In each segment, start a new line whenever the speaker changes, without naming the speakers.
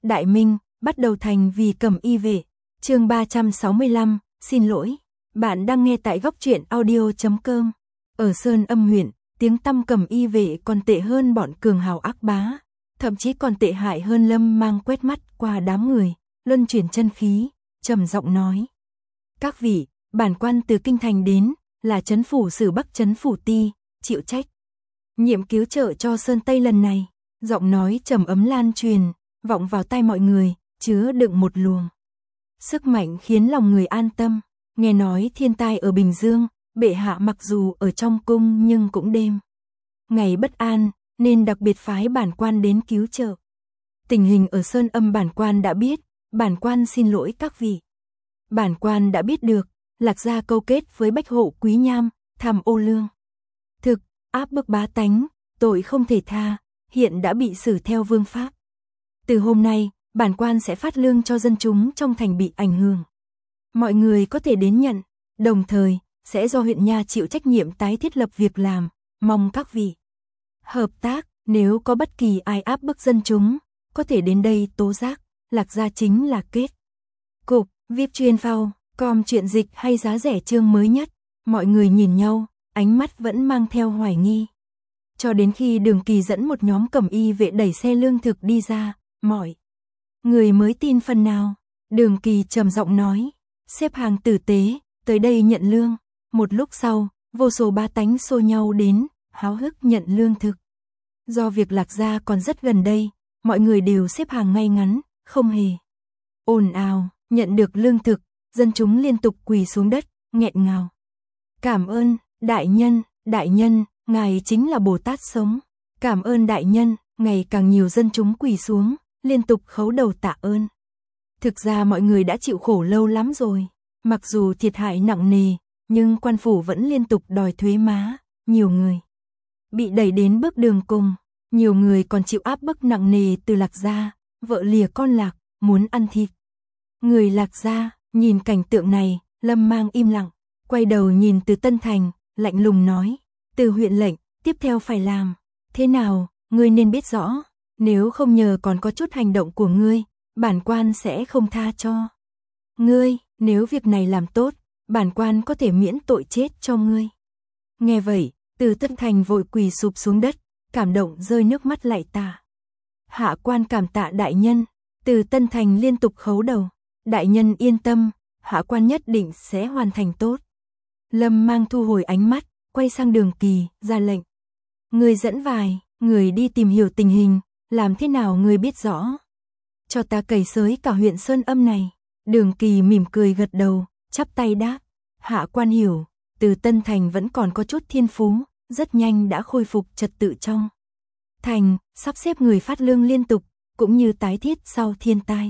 Đại Minh, bắt đầu thành vì Cẩm Y vệ. Chương 365, xin lỗi. Bạn đang nghe tại góc truyện audio.com. Ở Sơn Âm huyện, tiếng tăm Cẩm Y vệ còn tệ hơn bọn cường hào ác bá, thậm chí còn tệ hại hơn. Lâm Mang quét mắt qua đám người, luân chuyển chân khí, trầm giọng nói: "Các vị, bản quan từ kinh thành đến, là trấn phủ Sử Bắc trấn phủ ti, chịu trách nhiệm cứu trợ cho Sơn Tây lần này." Giọng nói trầm ấm lan truyền, vọng vào tai mọi người, chứa đựng một luồng sức mạnh khiến lòng người an tâm. Nghe nói thiên tai ở Bình Dương, bệ hạ mặc dù ở trong cung nhưng cũng đêm ngày bất an, nên đặc biệt phái bản quan đến cứu trợ. Tình hình ở Sơn Âm bản quan đã biết, bản quan xin lỗi các vị. Bản quan đã biết được, Lạc gia câu kết với Bách Hộ Quý Nham, tham ô lương thực, áp bức bá tánh, tội không thể tha, hiện đã bị xử theo vương pháp. Từ hôm nay, bản quan sẽ phát lương cho dân chúng trong thành bị ảnh hưởng. Mọi người có thể đến nhận, đồng thời sẽ do huyện nha chịu trách nhiệm tái thiết lập việc làm, mong các vị hợp tác. Nếu có bất kỳ ai áp bức dân chúng, có thể đến đây tố giác. Lạc gia chính là kết cục. VIP chuyên phao, com chuyện dịch hay giá rẻ chương mới nhất. Mọi người nhìn nhau, ánh mắt vẫn mang theo hoài nghi. Cho đến khi Đường Kỳ dẫn một nhóm Cẩm Y vệ đẩy xe lương thực đi ra, mọi người mới tin phần nào. Đường Kỳ trầm giọng nói: "Xếp hàng tử tế, tới đây nhận lương." Một lúc sau, vô số bá tánh xô nhau đến, háo hức nhận lương thực. Do việc Lạc gia còn rất gần đây, mọi người đều xếp hàng ngay ngắn, không hề ồn ào. Nhận được lương thực, dân chúng liên tục quỳ xuống đất, nghẹn ngào: "Cảm ơn, đại nhân, ngài chính là Bồ Tát sống. Cảm ơn đại nhân." Ngày càng nhiều dân chúng quỳ xuống, liên tục khấu đầu tạ ơn. Thực ra mọi người đã chịu khổ lâu lắm rồi. Mặc dù thiệt hại nặng nề, nhưng quan phủ vẫn liên tục đòi thuế má. Nhiều người bị đẩy đến bước đường cùng. Nhiều người còn chịu áp bức nặng nề từ Lạc gia, vợ lìa con Lạc, muốn ăn thịt người Lạc gia. Nhìn cảnh tượng này, Lâm Mang im lặng, quay đầu nhìn Từ Tân Thành, lạnh lùng nói: "Từ huyện lệnh, tiếp theo phải làm thế nào, ngươi nên biết rõ. Nếu không nhờ còn có chút hành động của ngươi, bản quan sẽ không tha cho ngươi. Nếu việc này làm tốt, bản quan có thể miễn tội chết cho ngươi." Nghe vậy, Từ Tân Thành vội quỳ sụp xuống đất, cảm động rơi nước mắt lạy tạ: "Hạ quan cảm tạ đại nhân." Từ Tân Thành liên tục khấu đầu: "Đại nhân yên tâm, hạ quan nhất định sẽ hoàn thành tốt." Lâm Mang thu hồi ánh mắt, quay sang Đường Kỳ, ra lệnh: "Ngươi dẫn vài người đi tìm hiểu tình hình, làm thế nào ngươi biết rõ, cho ta cày xới cả huyện Sơn Âm này." Đường Kỳ mỉm cười gật đầu, chắp tay đáp: "Hạ quan hiểu." Từ Tân Thành vẫn còn có chút thiên phú, rất nhanh đã khôi phục trật tự trong thành, sắp xếp người phát lương liên tục, cũng như tái thiết sau thiên tai.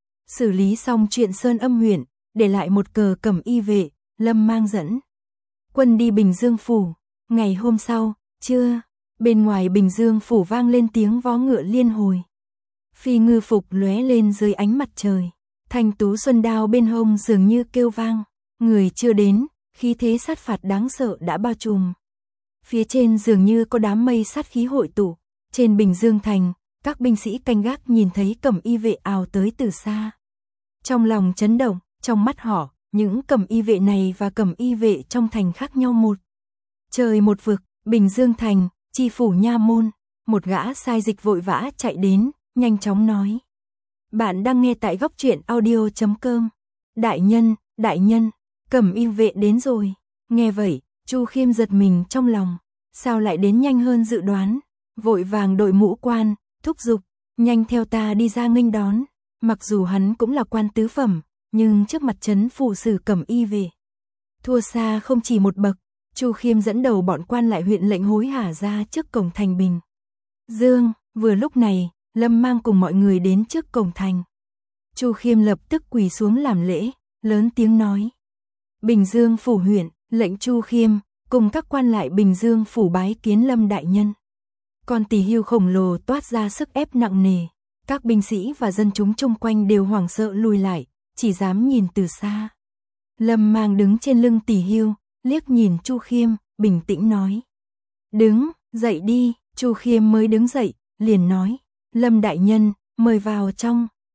Xử lý xong chuyện Sơn Âm huyện, để lại một cờ Cẩm Y vệ, Lâm Mang dẫn quân đi Bình Dương phủ. Ngày hôm sau, trưa, bên ngoài Bình Dương phủ vang lên tiếng vó ngựa liên hồi. Phi ngư phục lóe lên dưới ánh mặt trời. Thanh tú xuân đao bên hông dường như kêu vang. Người chưa đến, khí thế sát phạt đáng sợ đã bao trùm. Phía trên dường như có đám mây sát khí hội tụ. Trên Bình Dương thành, các binh sĩ canh gác nhìn thấy Cẩm Y vệ ào tới từ xa. Trong lòng chấn động, trong mắt họ, những Cẩm Y vệ này và Cẩm Y vệ trong thành khác nhau một trời một vực. Bình Dương thành, chi phủ nha môn, một gã sai dịch vội vã chạy đến, nhanh chóng nói: "Bạn đang nghe tại góc truyện audio.com. Đại nhân, Cẩm Y vệ đến rồi." Nghe vậy, Chu Khiêm giật mình trong lòng, sao lại đến nhanh hơn dự đoán, vội vàng đội mũ quan, thúc giục: "Nhanh theo ta đi ra nghênh đón." Mặc dù hắn cũng là quan tứ phẩm, nhưng trước mặt trấn phủ Sử Cẩm Y vệ, thua xa không chỉ một bậc. Chu Khiêm dẫn đầu bọn quan lại huyện lệnh hối hả ra trước cổng thành Bình Dương. Vừa lúc này, Lâm Mang cùng mọi người đến trước cổng thành. Chu Khiêm lập tức quỳ xuống làm lễ, lớn tiếng nói: "Bình Dương phủ huyện, lệnh Chu Khiêm, cùng các quan lại Bình Dương phủ bái kiến Lâm đại nhân." Con tỳ hưu khổng lồ toát ra sức ép nặng nề. Các binh sĩ và dân chúng chung quanh đều hoảng sợ lùi lại, chỉ dám nhìn từ xa. Lâm Mang đứng trên lưng tỳ hưu, liếc nhìn Chu Khiêm, bình tĩnh nói: "Đứng dậy đi." Chu Khiêm mới đứng dậy, liền nói: "Lâm đại nhân, mời vào trong."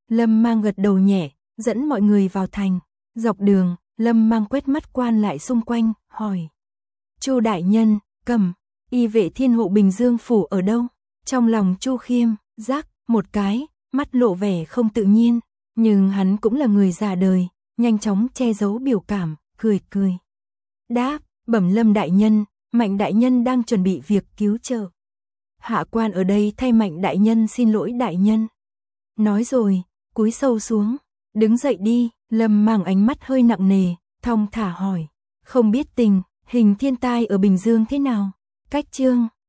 Lâm Mang gật đầu nhẹ, dẫn mọi người vào thành. Dọc đường, Lâm Mang quét mắt quan lại xung quanh, hỏi. Chu đại nhân, Cẩm y vệ thiên hộ Bình Dương phủ ở đâu? Trong lòng Chu Khiêm, rắc một cái, mắt lộ vẻ không tự nhiên, nhưng hắn cũng là người già đời, nhanh chóng che giấu biểu cảm, cười cười. Đáp, bẩm Lâm đại nhân, Mạnh đại nhân đang chuẩn bị việc cứu trợ. Hạ quan ở đây thay Mạnh đại nhân xin lỗi đại nhân. Nói rồi, cúi sâu xuống, đứng dậy đi. Lâm Mang ánh mắt hơi nặng nề, thong thả hỏi, không biết tình hình thiên tai ở Bình Dương thế nào? Cách chương